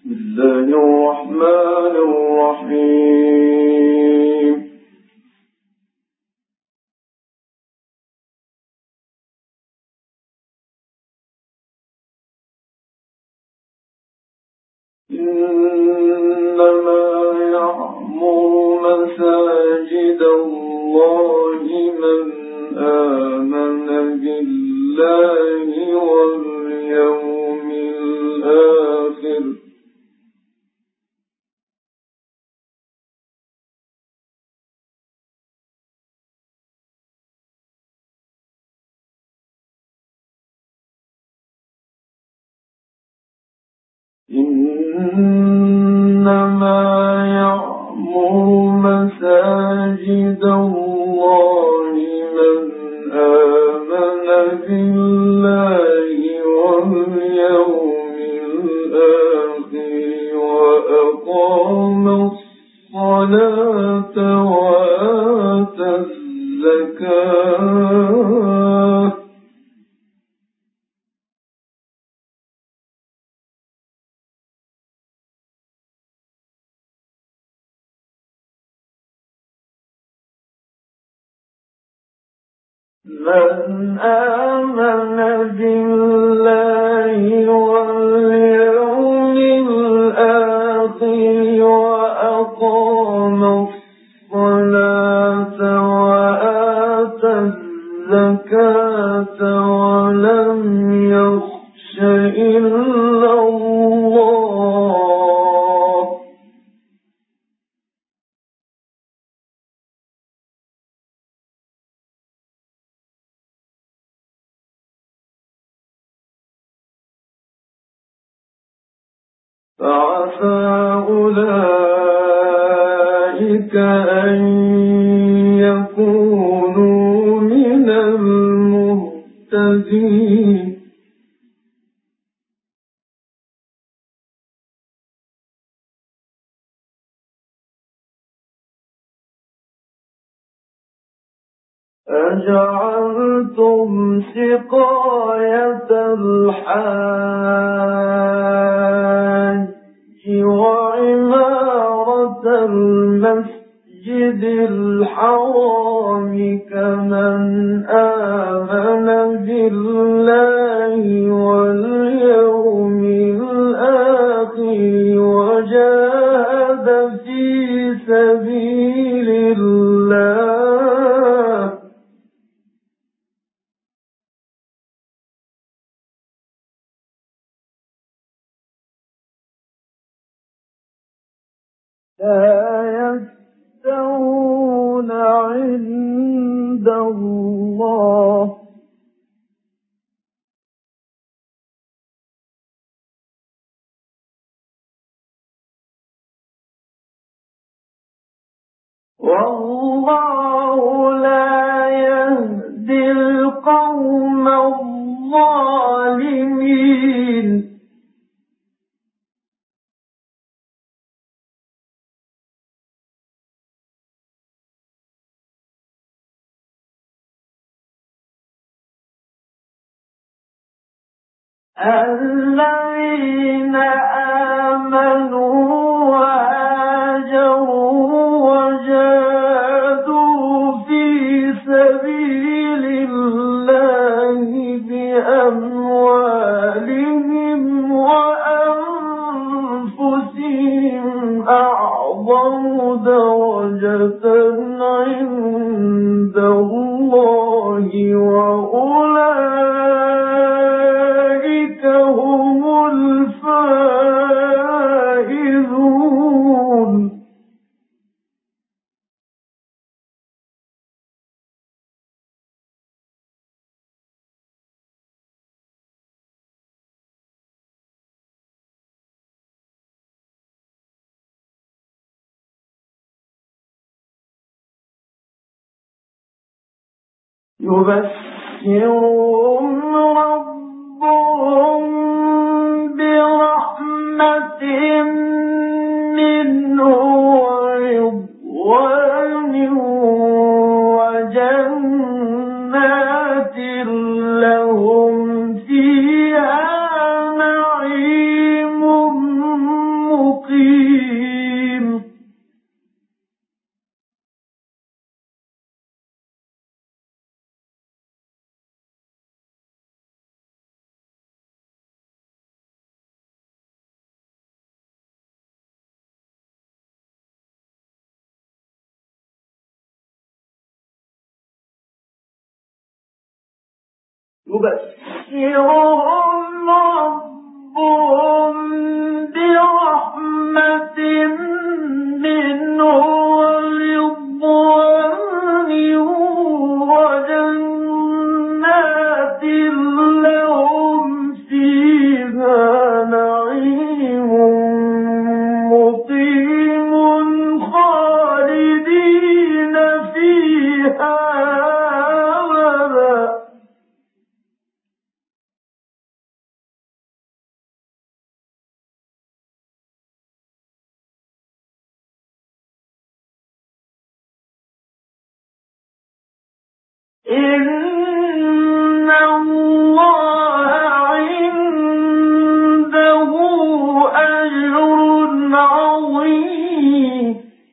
الله الرحمن الرحيم. إنما يعمر مساجد الله من آمن بالله واليوم الآخر إنما يعمر مساجد الله من آمن بالله واليوم الآخر وأقام الصلاة وآتى الزكاة من آمن بالله واليوم الآخر وأقام الصلاة وآتى الزكاة ولم يخش إلا الله فعسى أولئك أن يكونوا من المهتدين. أجعلتم سقاية الحاج وعمارة المسجد الحرام كمن آمن بالله واليوم الآخر وجاهد في سبيل الله لا يستوون عند الله والله لا يهدي القوم الظالمين. الذين آمنوا وهاجروا وجاهدوا في سبيل الله بأموالهم وأنفسهم أعظم درجة عند الله وأولئك هم الفائزون. يبشرهم ربهم برحمة منه ورضوان وجنات لهم فيها نعيم يبشرهم ربهم برحمة منه ورضوان وجنات لهم فيها نعيم مقيم خالدين فيها أبدا. إن الله عنده أجر عظيم.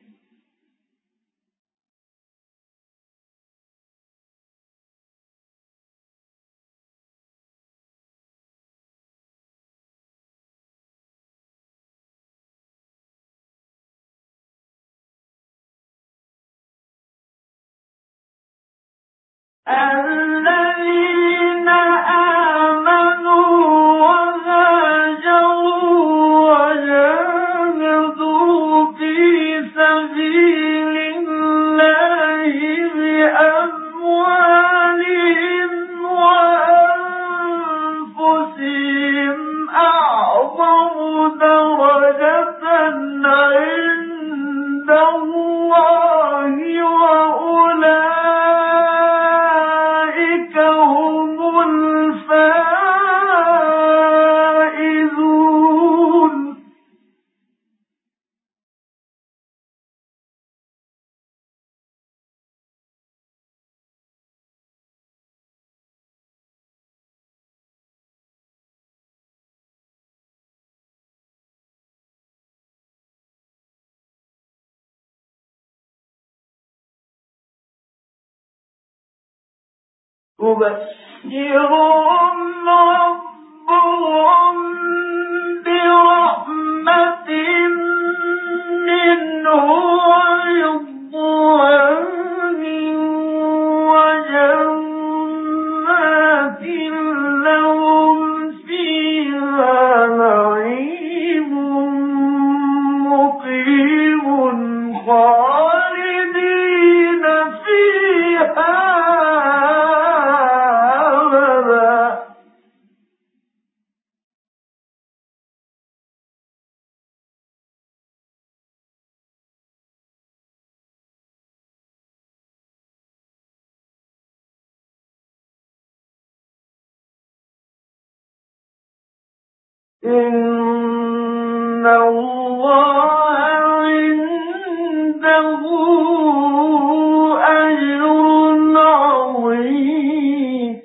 الذين آمنوا وهاجروا وجاهدوا في سبيل الله بأموالهم وأنفسهم أعظم درجة عند الله وأولئك هم الفائزون. يبشرهم ربهم برحمة منه ورضوان وجنات لهم فيها نعيم مقيم خالدين فيها أبدا. إن الله عنده أجر عظيم.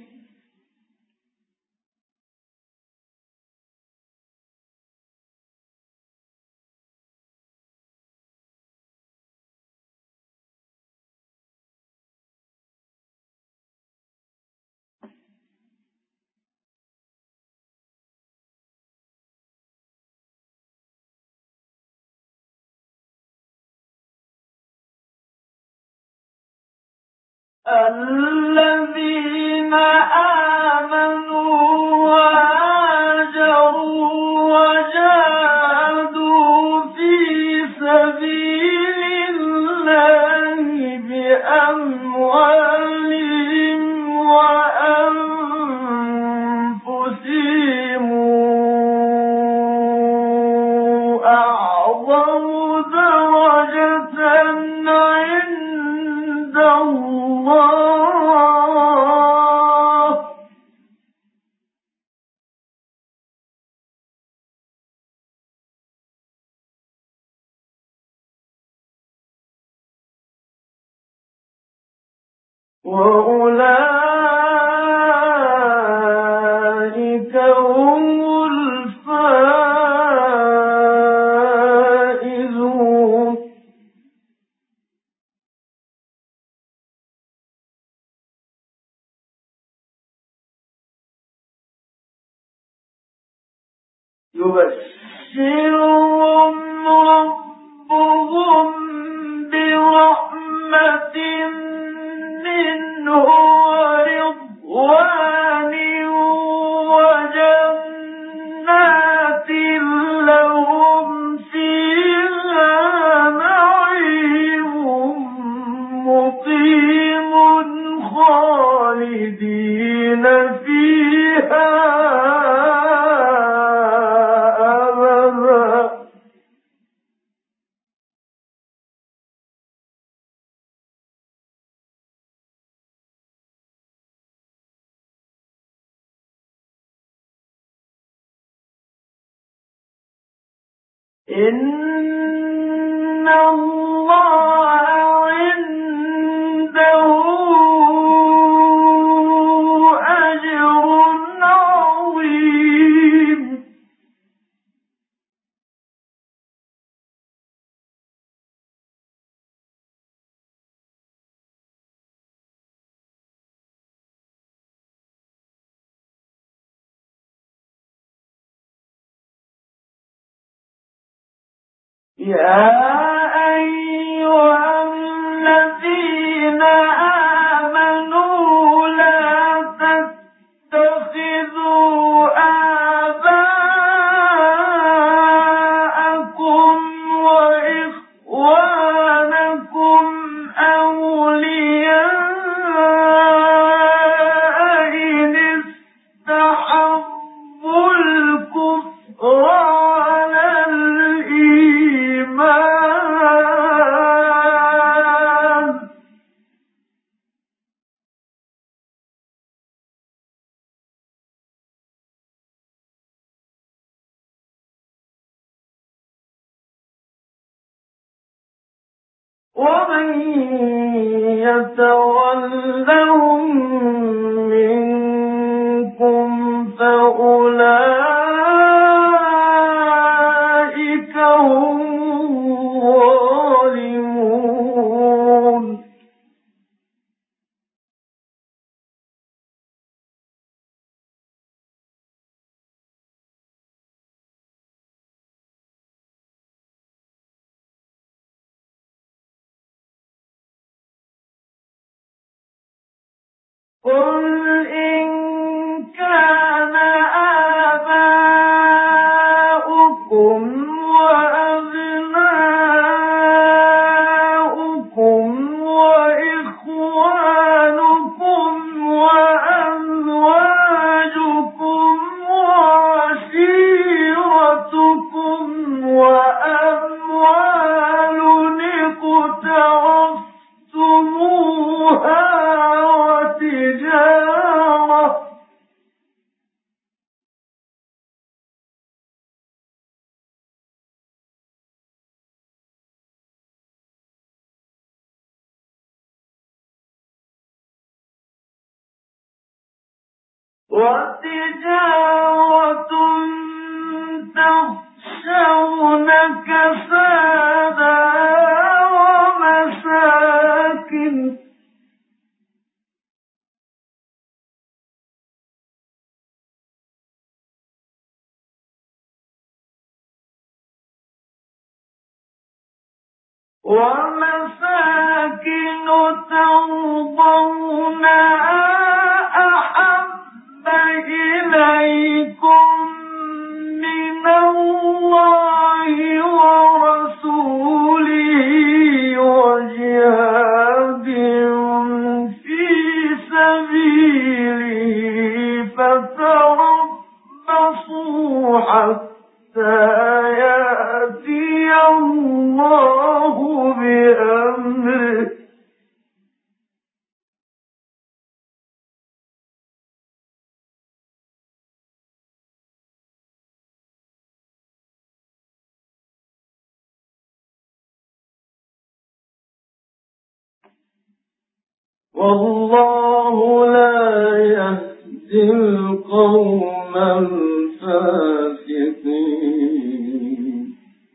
الذين آمنوا وهاجروا وجاهدوا في سبيل الله بأموالهم وأنفسهم أعظم درجة عند الله وأولئك هم الفائزون. يبشرهم ربهم برحمة منه ورضوان خالدين فيها أبدا. إن الله عنده أجر عظيم. يا أيها الذين آمنوا لا تتخذوا آباءكم وإخوانكم أولياء إن استحبوا الكفر على الإيمان، ومن يتولهم منكم فأولئك هم الظالمون. قل إن كان آباؤكم وأبناؤكم وإخوانكم وأزواجكم وعشيرتكم وأموال اقترفتموها وتجارة تخشون كسادها ومساكن ترضونها أحب إليكم من الله ورسوله وجهاد في سبيله فتربصوا حتى يأتي الله بأمره. والله لا يهدي القوم الفاسقين.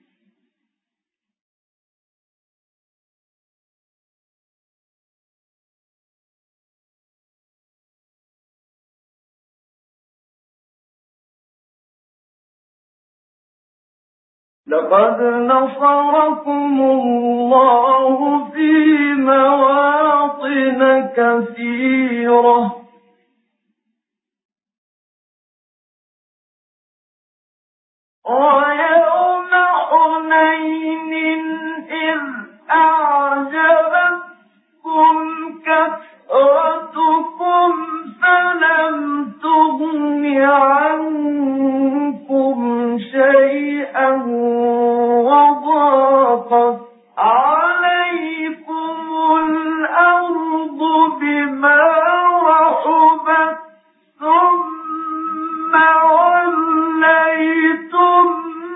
لقد نصركم الله في مواطن كثيرة ويوم حنين إذ أعجبتكم كثرتكم ثم وليتم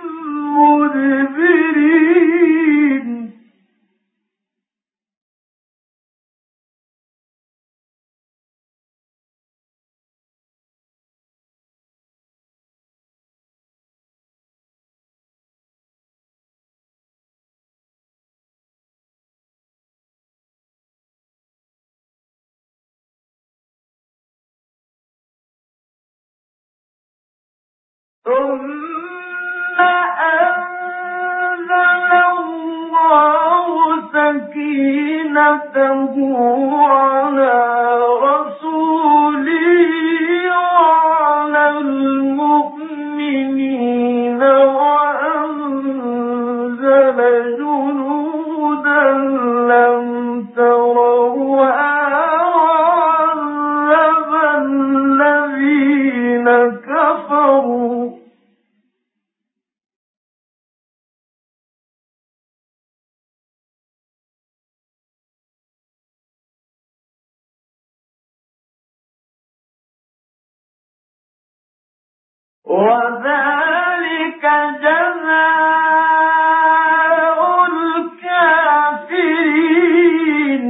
مدبرين ثم أنزل الله سكينته على رسوله وعلى المؤمنين وأنزل جنودا لم تروها وعذب الذين كفروا وذلك جزاء الكافرين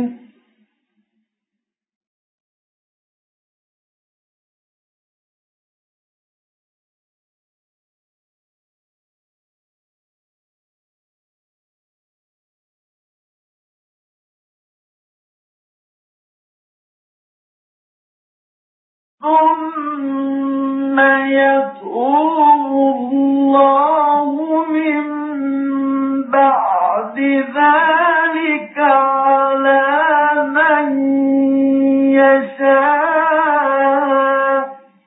ثم يتوب الله من بعد ذلك على من يشاء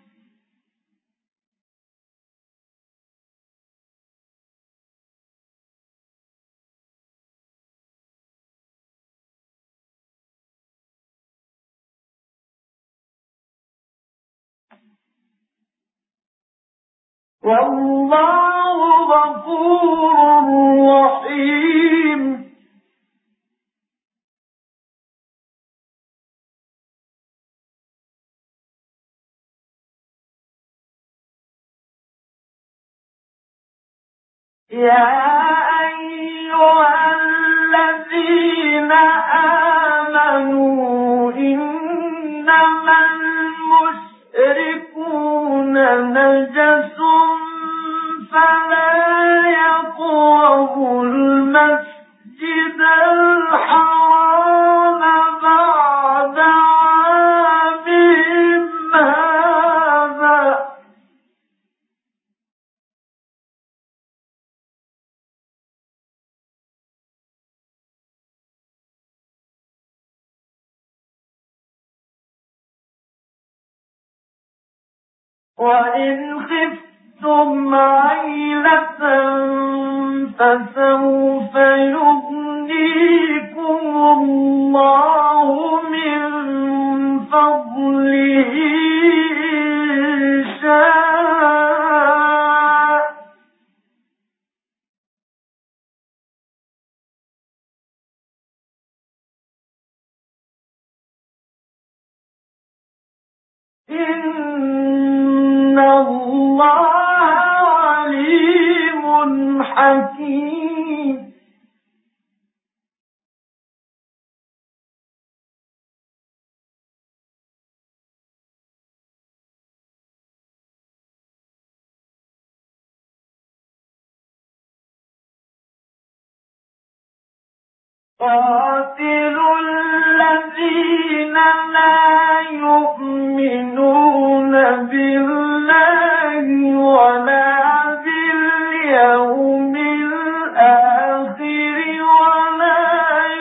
والله غفور رحيم يا أيها الذين آمنوا إنما المشركون نجس فلا يقربوا المسجد الحرام بعد عامهم هذا وإن خفتم عيلة فسوف يغنيكم الله من فضله إن شاء إن الله عليم حكيم قاتلوا الذين لا يؤمنون بالله ولا باليوم الآخر ولا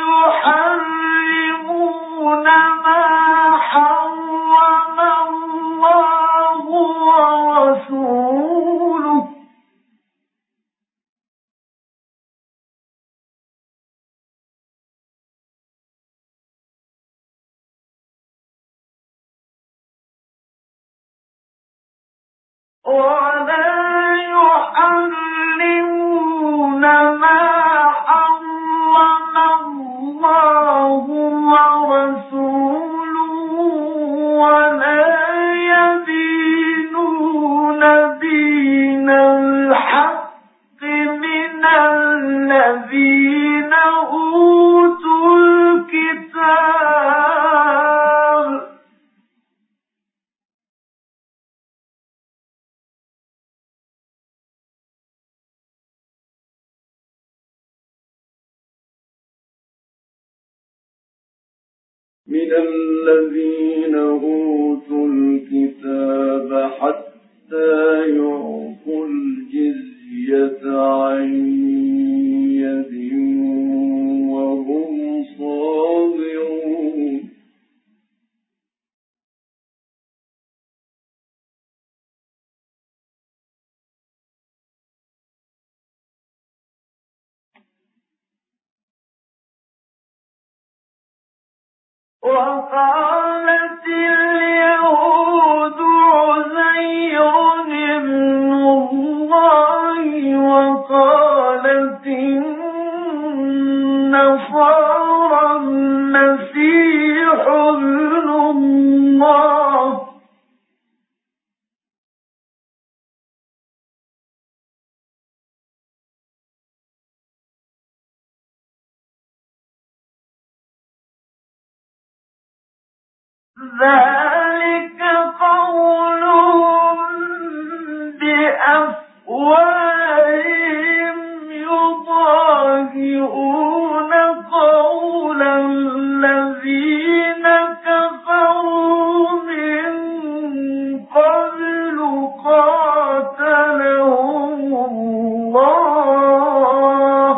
يحرمون ما حرم الله ورسوله ولا يحرمون ما حرم الله ورسوله ولا إلى الذين أوتوا الكتاب حتى يعطوا الجزية عن يد وهم صاغرون وقالت اليهود عزير ابن الله وقالت النصارى المسيح ابن الله ذلك قولهم بأفواههم يضاهئون قول الذين كفروا من قبل قاتلهم الله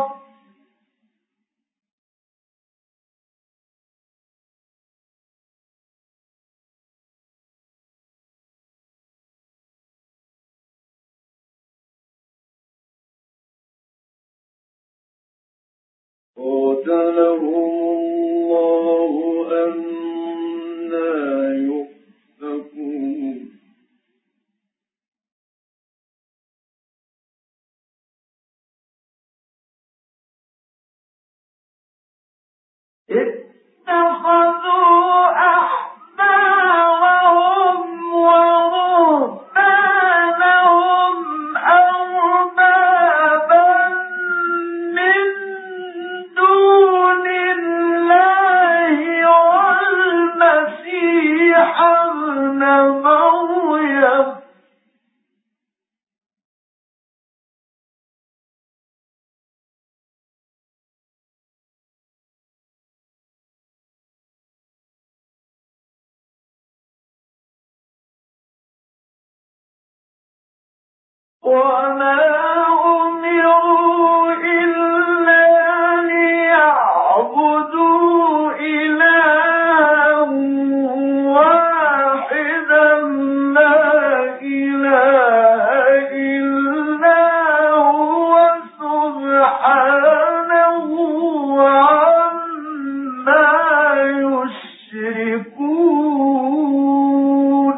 أنى يؤفكون اتخذوا أحبارهم ورهبانهم أربابا من دون الله والمسيح ابن مريم وما أمروا إلا ليعبدوا إلها واحدا لا إله إلا هو سبحانه عما يشركون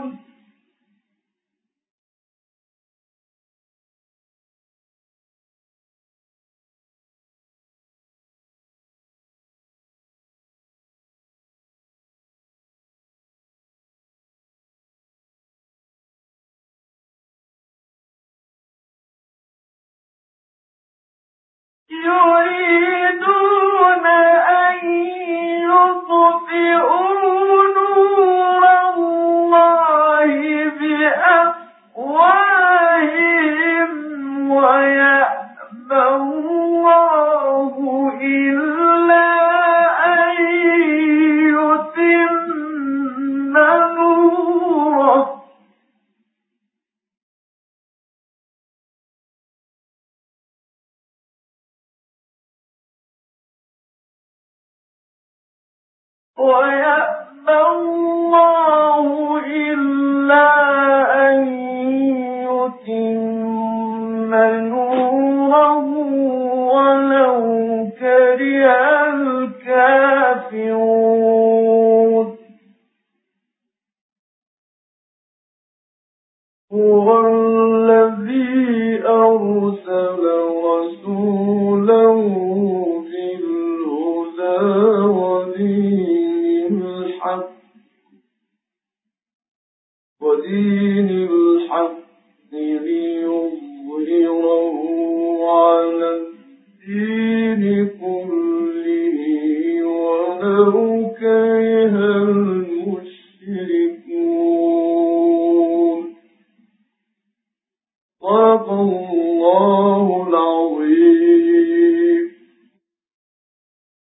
يريدون أن يطفئوا نور الله بأفواههم ويأبى الله إلا أن يتم نوره ويأبى الله إلا أن يتم نوره ولو كره الكافرون هو الذي أرسل رسوله بالهدى ودين الحق ليظهره على الدين كله ولو كره المشركون صدق الله